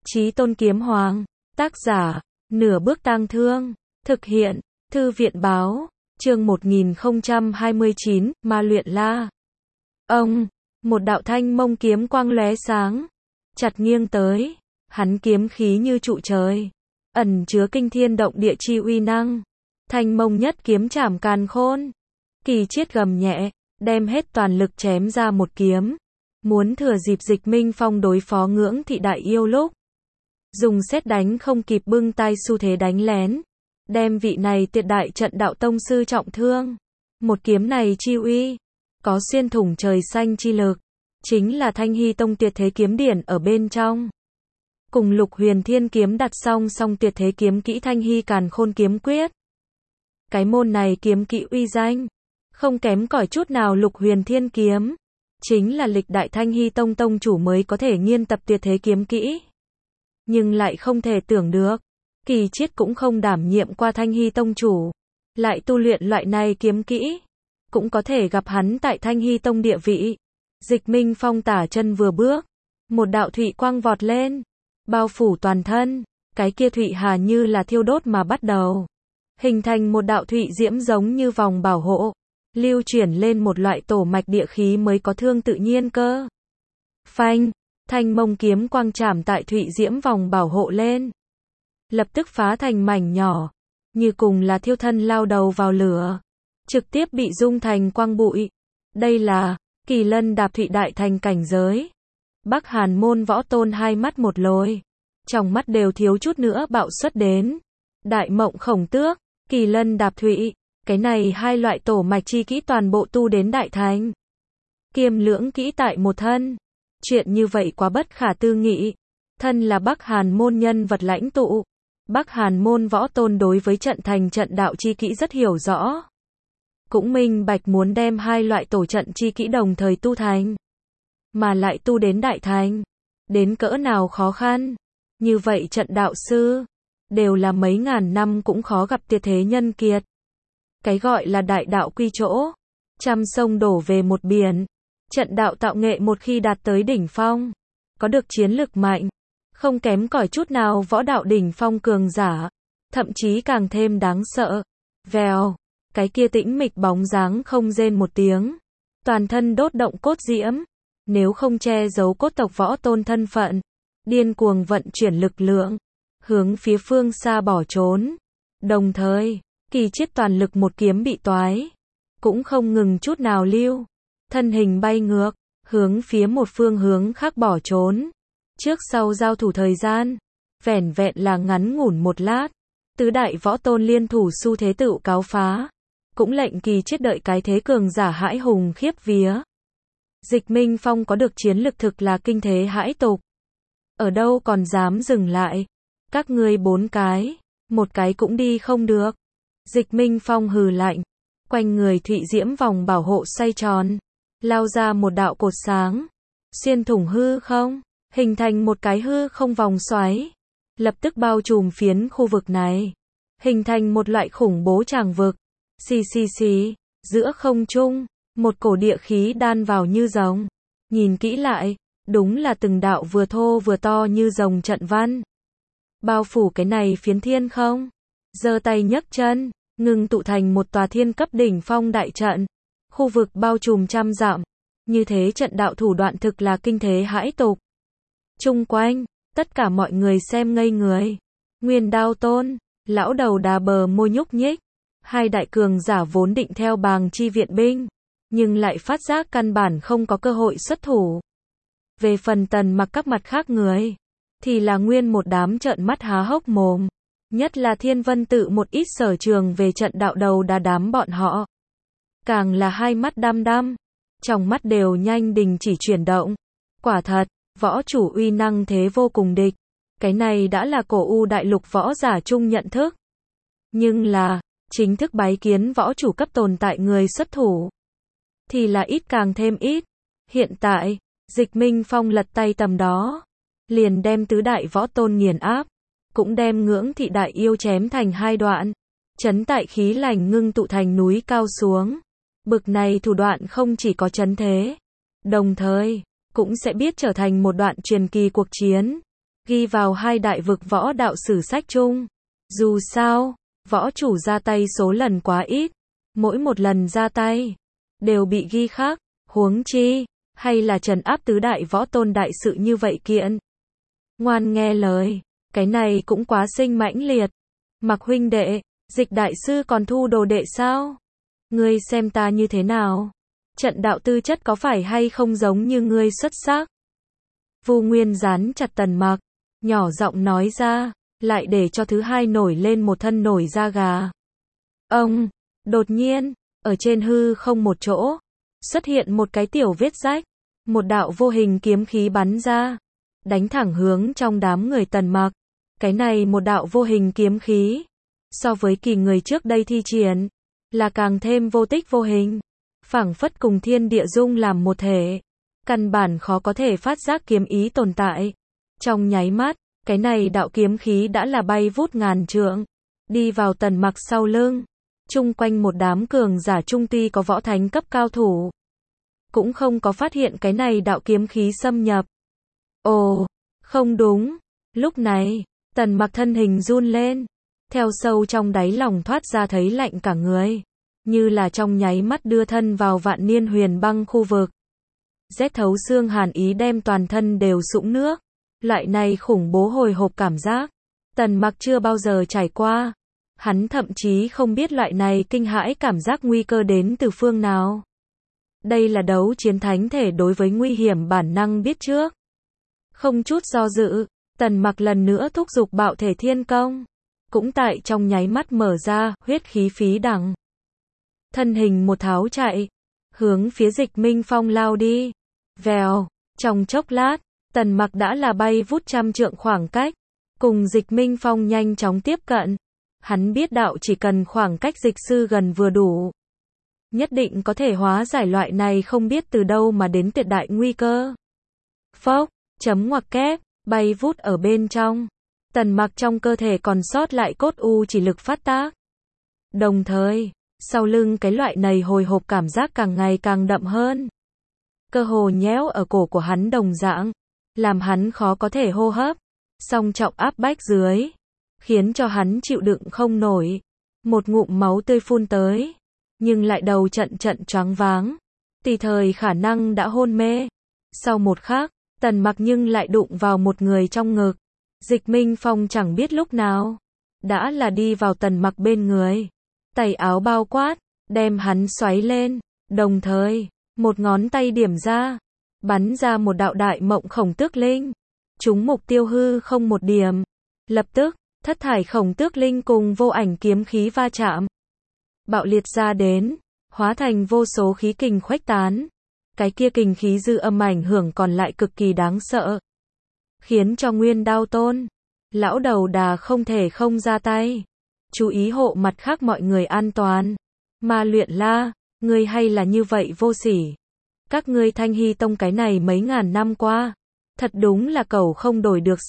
Chí Tôn Kiếm Hoàng, tác giả, Nửa Bước Tang Thương, thực hiện, Thư viện Báo, chương 1029, Ma Luyện La. Ông, một đạo thanh mông kiếm quang lóe sáng, chặt nghiêng tới, hắn kiếm khí như trụ trời, ẩn chứa kinh thiên động địa chi uy năng, thanh mông nhất kiếm chảm càn khôn. Kỳ Chiết gầm nhẹ, đem hết toàn lực chém ra một kiếm, muốn thừa dịp Dịch Minh Phong đối phó Ngưỡng Thị Đại Yêu lúc dùng sét đánh không kịp bưng tay xu thế đánh lén, đem vị này tuyệt đại trận đạo tông sư trọng thương. Một kiếm này chi uy, có xuyên thủng trời xanh chi lực, chính là Thanh Hy Tông tuyệt thế kiếm điển ở bên trong. Cùng Lục Huyền Thiên kiếm đặt song song tuyệt thế kiếm kỹ Thanh Hy Càn Khôn kiếm quyết. Cái môn này kiếm kỹ uy danh, không kém cỏi chút nào Lục Huyền Thiên kiếm, chính là lịch đại Thanh Hy Tông tông chủ mới có thể nghiên tập tuyệt thế kiếm kỹ. Nhưng lại không thể tưởng được, Kỳ Chiết cũng không đảm nhiệm qua Thanh Hy Tông chủ, lại tu luyện loại này kiếm kỹ, cũng có thể gặp hắn tại Thanh Hy Tông địa vị. Dịch Minh Phong tả chân vừa bước, một đạo thụy quang vọt lên, bao phủ toàn thân, cái kia thụy hà như là thiêu đốt mà bắt đầu, hình thành một đạo thụy diễm giống như vòng bảo hộ, lưu chuyển lên một loại tổ mạch địa khí mới có thương tự nhiên cơ. Phanh, thanh mông kiếm quang chạm tại thụy diễm vòng bảo hộ lên, lập tức phá thành mảnh nhỏ, như cùng là thiêu thân lao đầu vào lửa, trực tiếp bị dung thành quang bụi. Đây là Kỳ Lân đạp thụy đại thành cảnh giới. Bắc Hàn môn võ tôn hai mắt một lồi, trong mắt đều thiếu chút nữa bạo xuất đến. Đại Mộng Khổng Tước, Kỳ Lân đạp thụy, cái này hai loại tổ mạch chi kỹ toàn bộ tu đến đại thành. Kiêm lưỡng kỹ tại một thân. Chuyện như vậy quá bất khả tư nghị. Thân là Bắc Hàn môn nhân vật lãnh tụ, Bắc Hàn môn võ tôn đối với trận thành trận đạo chi kỹ rất hiểu rõ. Cũng minh bạch muốn đem hai loại tổ trận chi kỹ đồng thời tu thành, mà lại tu đến đại thành, đến cỡ nào khó khăn. Như vậy trận đạo sư, đều là mấy ngàn năm cũng khó gặp tuyệt thế nhân kiệt. Cái gọi là đại đạo quy chỗ, trăm sông đổ về một biển. Trận đạo tạo nghệ một khi đạt tới đỉnh phong, có được chiến lực mạnh, không kém cỏi chút nào võ đạo đỉnh phong cường giả, thậm chí càng thêm đáng sợ. Vèo, cái kia tĩnh mịch bóng dáng không rên một tiếng, toàn thân đốt động cốt diễm, nếu không che giấu cốt tộc võ tôn thân phận, điên cuồng vận chuyển lực lượng, hướng phía phương xa bỏ trốn. Đồng thời, Kỳ Chiết toàn lực một kiếm bị toái, cũng không ngừng chút nào lưu, thân hình bay ngược, hướng phía một phương hướng khác bỏ trốn. Trước sau giao thủ thời gian, vẻn vẹn là ngắn ngủn một lát, tứ đại võ tôn liên thủ xu thế tựu cáo phá, cũng lệnh Kỳ Chiết đợi cái thế cường giả hãi hùng khiếp vía. Dịch Minh Phong có được chiến lực thực là kinh thế hãi tục, ở đâu còn dám dừng lại, các ngươi bốn cái, một cái cũng đi không được. Dịch Minh Phong hừ lạnh, quanh người thụy diễm vòng bảo hộ xoay tròn, lao ra một đạo cột sáng, xuyên thủng hư không, hình thành một cái hư không vòng xoáy, lập tức bao trùm phiến khu vực này, hình thành một loại khủng bố tràng vực. Xì xì xì, giữa không trung, một cổ địa khí đan vào như rồng. Nhìn kỹ lại, đúng là từng đạo vừa thô vừa to như rồng trận văn, bao phủ cái này phiến thiên không. Giơ tay nhấc chân, ngưng tụ thành một tòa thiên cấp đỉnh phong đại trận, khu vực bao trùm trăm dặm. Như thế trận đạo thủ đoạn thực là kinh thế hãi tục. Chung quanh, tất cả mọi người xem ngây người. Nguyên Đao Tôn, lão đầu đà bờ môi nhúc nhích. Hai đại cường giả vốn định theo Bàng chi viện binh, nhưng lại phát giác căn bản không có cơ hội xuất thủ. Về phần Tần Mặc các mặt khác người, thì là nguyên một đám trợn mắt há hốc mồm. Nhất là Thiên Vân Tự một ít sở trường về trận đạo đầu đà đám bọn họ, càng là hai mắt đăm đăm, trong mắt đều nhanh đình chỉ chuyển động. Quả thật, võ chủ uy năng thế vô cùng địch. Cái này đã là cổ u đại lục võ giả chung nhận thức. Nhưng là, chính thức bái kiến võ chủ cấp tồn tại người xuất thủ, thì là ít càng thêm ít. Hiện tại, Dịch Minh Phong lật tay tầm đó, liền đem tứ đại võ tôn nghiền áp, cũng đem Ngưỡng Thị Đại Yêu chém thành hai đoạn, chấn tại khí lành ngưng tụ thành núi cao xuống. Bực này thủ đoạn không chỉ có chấn thế, đồng thời, cũng sẽ biết trở thành một đoạn truyền kỳ cuộc chiến. ghi vào hai đại vực võ đạo sử sách chung. Dù sao, võ chủ ra tay số lần quá ít, mỗi một lần ra tay đều bị ghi khắc, huống chi hay là trấn áp tứ đại võ tôn đại sự như vậy kiện. Ngoan nghe lời, cái này cũng quá sinh mãnh liệt. Mặc huynh đệ, Dịch đại sư còn thu đồ đệ sao? Ngươi xem ta như thế nào? Trận đạo tư chất có phải hay không giống như ngươi xuất sắc? Vu Nguyên dán chặt Tần Mặc, nhỏ giọng nói ra, lại để cho thứ hai nổi lên một thân nổi da gà. Ông, đột nhiên, ở trên hư không một chỗ, xuất hiện một cái tiểu vết rách, một đạo vô hình kiếm khí bắn ra, đánh thẳng hướng trong đám người Tần Mặc. Cái này một đạo vô hình kiếm khí, so với kỳ người trước đây thi triển, là càng thêm vô tích vô hình, phảng phất cùng thiên địa dung làm một thể, căn bản khó có thể phát giác kiếm ý tồn tại. Trong nháy mắt, cái này đạo kiếm khí đã là bay vút ngàn trượng, đi vào Tần Mặc sau lưng, chung quanh một đám cường giả trung ti có võ thánh cấp cao thủ, cũng không có phát hiện cái này đạo kiếm khí xâm nhập. Ồ, không đúng, lúc này, Tần Mặc thân hình run lên, theo sâu trong đáy lòng thoát ra thấy lạnh cả người, như là trong nháy mắt đưa thân vào vạn niên huyền băng khu vực. Rét thấu xương hàn ý đem toàn thân đều sũng nước, loại này khủng bố hồi hộp cảm giác, Tần Mặc chưa bao giờ trải qua. Hắn thậm chí không biết loại này kinh hãi cảm giác nguy cơ đến từ phương nào. Đây là đấu chiến thánh thể đối với nguy hiểm bản năng biết trước. Không chút do dự, Tần Mặc lần nữa thúc giục bạo thể thiên công, cũng tại trong nháy mắt mở ra, huyết khí phí đẳng. Thân hình một tháo chạy, hướng phía Dịch Minh Phong lao đi. Vèo, trong chốc lát, Tần Mặc đã là bay vút trăm trượng khoảng cách, cùng Dịch Minh Phong nhanh chóng tiếp cận. Hắn biết đạo chỉ cần khoảng cách dịch sư gần vừa đủ, nhất định có thể hóa giải loại này không biết từ đâu mà đến tuyệt đại nguy cơ. Phốc, chấm ngoặc kép, bay vút ở bên trong. Tần Mặc trong cơ thể còn sót lại cốt u chỉ lực phát tác. Đồng thời, sau lưng cái loại này hồi hộp cảm giác càng ngày càng đậm hơn. Cơ hồ nhéo ở cổ của hắn đồng dạng, làm hắn khó có thể hô hấp, song trọng áp bách dưới, khiến cho hắn chịu đựng không nổi. Một ngụm máu tươi phun tới, nhưng lại đầu trận trận choáng váng, tùy thời khả năng đã hôn mê. Sau một khắc, Tần Mặc nhưng lại đụng vào một người trong ngực. Dịch Minh Phong chẳng biết lúc nào đã là đi vào Tần Mặc bên người, tay áo bao quát, đem hắn xoáy lên, đồng thời, một ngón tay điểm ra, bắn ra một đạo đại mộng khổng tước linh, trúng mục tiêu hư không một điểm. Lập tức, thất thải khổng tước linh cùng vô ảnh kiếm khí va chạm, bạo liệt ra đến, hóa thành vô số khí kình khuếch tán. Cái kia kình khí dư âm ảnh hưởng còn lại cực kỳ đáng sợ, khiến cho Nguyên Đao Tôn, lão đầu đà không thể không ra tay, chú ý hộ mặt khác mọi người an toàn. Ma Luyện La, ngươi hay là như vậy vô sỉ. Các ngươi Thanh Hy Tông cái này mấy ngàn năm qua, thật đúng là cẩu không đổi được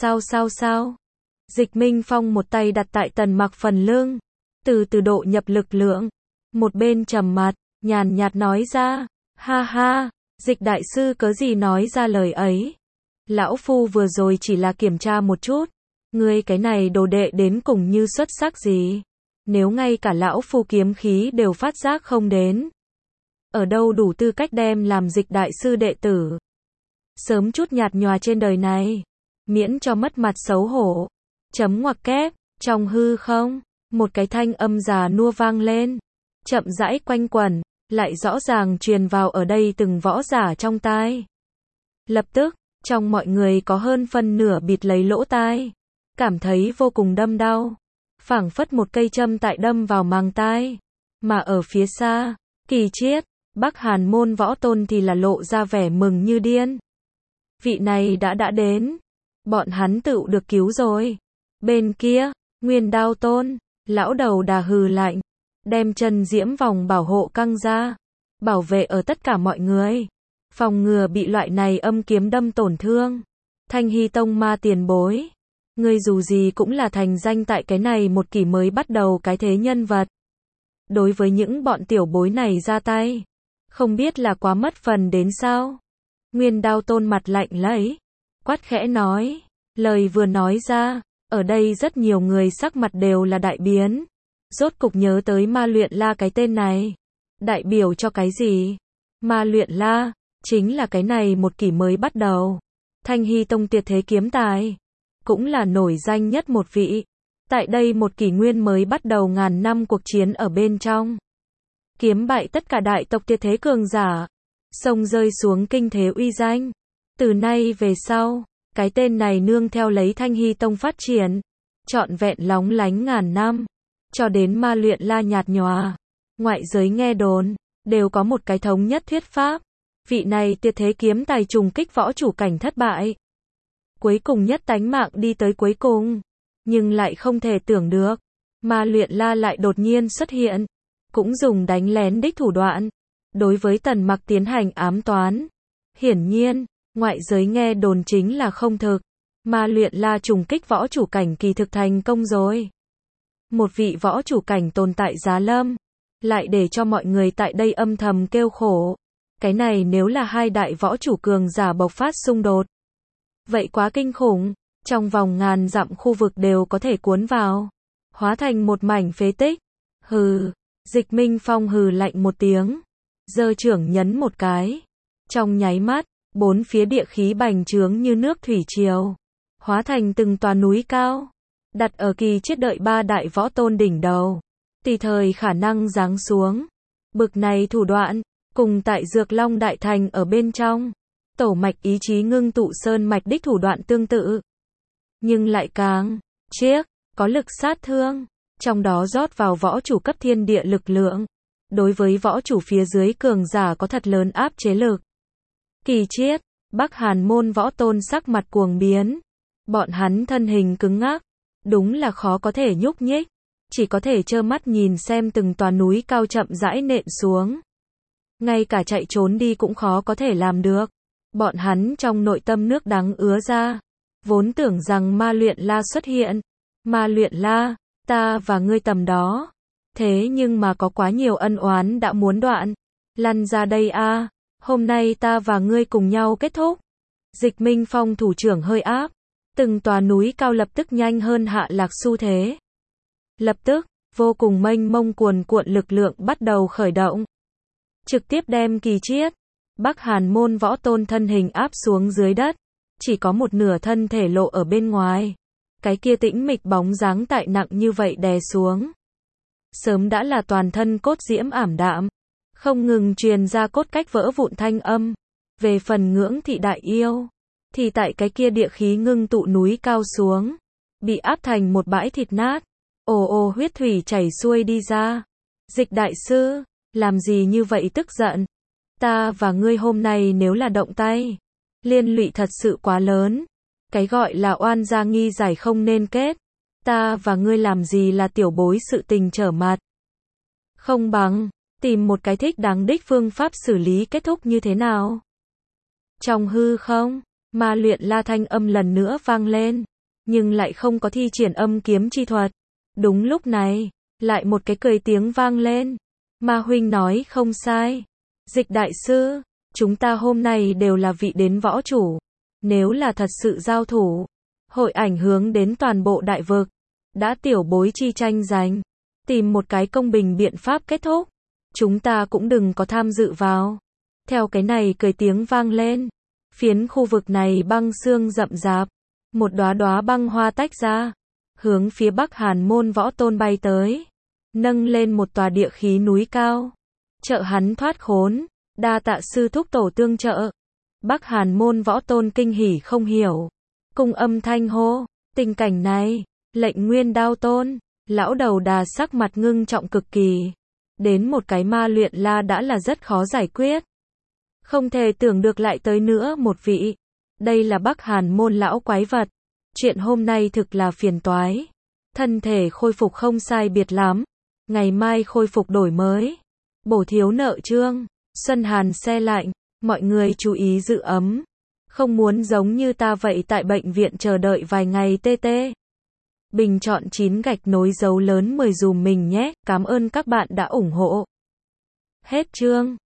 sao. Dịch Minh Phong một tay đặt tại Tần Mặc phần lưng, từ từ độ nhập lực lượng, một bên trầm mặt, nhàn nhạt nói ra, ha ha, Dịch đại sư cớ gì nói ra lời ấy. Lão phu vừa rồi chỉ là kiểm tra một chút, ngươi cái này đồ đệ đến cùng như xuất sắc gì. Nếu ngay cả lão phu kiếm khí đều phát giác không đến, ở đâu đủ tư cách đem làm Dịch đại sư đệ tử. Sớm chút nhạt nhòa trên đời này, miễn cho mất mặt xấu hổ. Chấm ngoặc kép, trong hư không, một cái thanh âm già nua vang lên, chậm rãi quanh quẩn, lại rõ ràng truyền vào ở đây từng võ giả trong tai. Lập tức, trong mọi người có hơn phân nửa bịt lấy lỗ tai, cảm thấy vô cùng đâm đau, phảng phất một cây châm tại đâm vào màng tai. Mà ở phía xa, Kỳ Chiết, Bắc Hàn môn võ tôn thì là lộ ra vẻ mừng như điên. Vị này đã đến, bọn hắn tựu được cứu rồi. Bên kia, Nguyên Đao Tôn, lão đầu đà hừ lạnh, đem chân diễm vòng bảo hộ căng ra, bảo vệ ở tất cả mọi người, phòng ngừa bị loại này âm kiếm đâm tổn thương. Thanh Hy Tông ma tiền bối, ngươi dù gì cũng là thành danh tại cái này một kỷ mới bắt đầu cái thế nhân vật. Đối với những bọn tiểu bối này ra tay, không biết là quá mất phần đến sao? Nguyên Đao Tôn mặt lạnh lấy, quát khẽ nói, Lời vừa nói ra, ở đây rất nhiều người sắc mặt đều là đại biến. Rốt cục nhớ tới Ma Luyện La cái tên này. Đại biểu cho cái gì? Ma Luyện La, chính là cái này một kỷ mới bắt đầu. Thanh Hy Tông tuyệt thế kiếm tài, cũng là nổi danh nhất một vị. Tại đây một kỷ nguyên mới bắt đầu ngàn năm cuộc chiến ở bên trong. Kiếm bại tất cả đại tộc tuyệt thế cường giả. Sông rơi xuống kinh thế uy danh. Từ nay về sau, cái tên này nương theo lấy Thanh Hy Tông phát triển. Trọn vẹn lóng lánh ngàn năm. Cho đến Ma Luyện La nhạt nhòa. Ngoại giới nghe đồn, đều có một cái thống nhất thuyết pháp. Vị này tuyệt thế kiếm tài trùng kích võ chủ cảnh thất bại. Cuối cùng nhất tánh mạng đi tới cuối cùng. Nhưng lại không thể tưởng được. Ma Luyện La lại đột nhiên xuất hiện. Cũng dùng đánh lén đích thủ đoạn. Đối với Tần Mặc tiến hành ám toán. Hiển nhiên, ngoại giới nghe đồn chính là không thực. Ma Luyện La trùng kích võ chủ cảnh kỳ thực thành công rồi. Một vị võ chủ cảnh tồn tại giá lâm. Lại để cho mọi người tại đây âm thầm kêu khổ. Cái này nếu là hai đại võ chủ cường giả bộc phát xung đột. Vậy quá kinh khủng. Trong vòng ngàn dặm khu vực đều có thể cuốn vào. Hóa thành một mảnh phế tích. Hừ. Dịch Minh Phong hừ lạnh một tiếng. Giơ trưởng nhấn một cái. Trong nháy mắt, bốn phía địa khí bành trướng như nước thủy triều. Hóa thành từng tòa núi cao. Đặt ở Kỳ Chiết đợi ba đại võ tôn đỉnh đầu. Tùy thời khả năng giáng xuống. Bực này thủ đoạn, cùng tại Dược Long Đại Thành ở bên trong. Tổ mạch ý chí ngưng tụ sơn mạch đích thủ đoạn tương tự. Nhưng lại càng chiếc, có lực sát thương. Trong đó rót vào võ chủ cấp thiên địa lực lượng. Đối với võ chủ phía dưới cường giả có thật lớn áp chế lực. Kỳ Chiết, Bắc Hàn môn võ tôn sắc mặt cuồng biến. Bọn hắn thân hình cứng ngắc. Đúng là khó có thể nhúc nhích. Chỉ có thể trơ mắt nhìn xem từng tòa núi cao chậm rãi nện xuống. Ngay cả chạy trốn đi cũng khó có thể làm được. Bọn hắn trong nội tâm nước đắng ứa ra. Vốn tưởng rằng Ma Luyện La xuất hiện. Ma Luyện La, ta và ngươi tầm đó. Thế nhưng mà có quá nhiều ân oán đã muốn đoạn. Lăn ra đây a, hôm nay ta và ngươi cùng nhau kết thúc. Dịch Minh Phong thủ trưởng hơi áp. Từng tòa núi cao lập tức nhanh hơn hạ lạc xu thế. Lập tức, vô cùng mênh mông cuồn cuộn lực lượng bắt đầu khởi động. Trực tiếp đem Kỳ Chiết, Bắc Hàn môn võ tôn thân hình áp xuống dưới đất. Chỉ có một nửa thân thể lộ ở bên ngoài. Cái kia tĩnh mịch bóng dáng tại nặng như vậy đè xuống. Sớm đã là toàn thân cốt diễm ảm đạm. Không ngừng truyền ra cốt cách vỡ vụn thanh âm. Về phần Ngưỡng Thị đại yêu. Thì tại cái kia địa khí ngưng tụ núi cao xuống. Bị áp thành một bãi thịt nát. Ồ ồ huyết thủy chảy xuôi đi ra. Dịch đại sư, làm gì như vậy tức giận? Ta và ngươi hôm nay nếu là động tay. Liên lụy thật sự quá lớn. Cái gọi là oan gia nghi giải không nên kết. Ta và ngươi làm gì là tiểu bối sự tình trở mặt. Không bằng, tìm một cái thích đáng đích phương pháp xử lý kết thúc như thế nào. Trong hư không, Ma Luyện La thanh âm lần nữa vang lên. Nhưng lại không có thi triển âm kiếm chi thuật. Đúng lúc này, lại một cái cười tiếng vang lên. Ma huynh nói không sai. Dịch đại sư, chúng ta hôm nay đều là vị đến võ chủ. Nếu là thật sự giao thủ, hội ảnh hưởng đến toàn bộ đại vực. Đã tiểu bối chi tranh giành. Tìm một cái công bình biện pháp kết thúc. Chúng ta cũng đừng có tham dự vào. Theo cái này cười tiếng vang lên. Phiến khu vực này băng sương rậm rạp. Một đóa đóa băng hoa tách ra. Hướng phía Bắc Hàn môn võ tôn bay tới. Nâng lên một tòa địa khí núi cao. Trợ hắn thoát khốn. Đa tạ sư thúc tổ tương trợ. Bắc Hàn môn võ tôn kinh hỉ không hiểu. Cùng âm thanh hô. Tình cảnh này. Lệnh Nguyên Đao tôn. Lão đầu đà sắc mặt ngưng trọng cực kỳ. Đến một cái Ma Luyện La đã là rất khó giải quyết. Không thể tưởng được lại tới nữa một vị. Đây là Bắc Hàn môn lão quái vật. Chuyện hôm nay thực là phiền toái. Thân thể khôi phục không sai biệt lắm. Ngày mai khôi phục đổi mới. Bổ thiếu nợ chương. Xuân Hàn se lạnh. Mọi người chú ý giữ ấm. Không muốn giống như ta vậy tại bệnh viện chờ đợi vài ngày TT. Bình chọn 9 gạch nối dấu lớn 10 dùm mình nhé. Cảm ơn các bạn đã ủng hộ. Hết chương.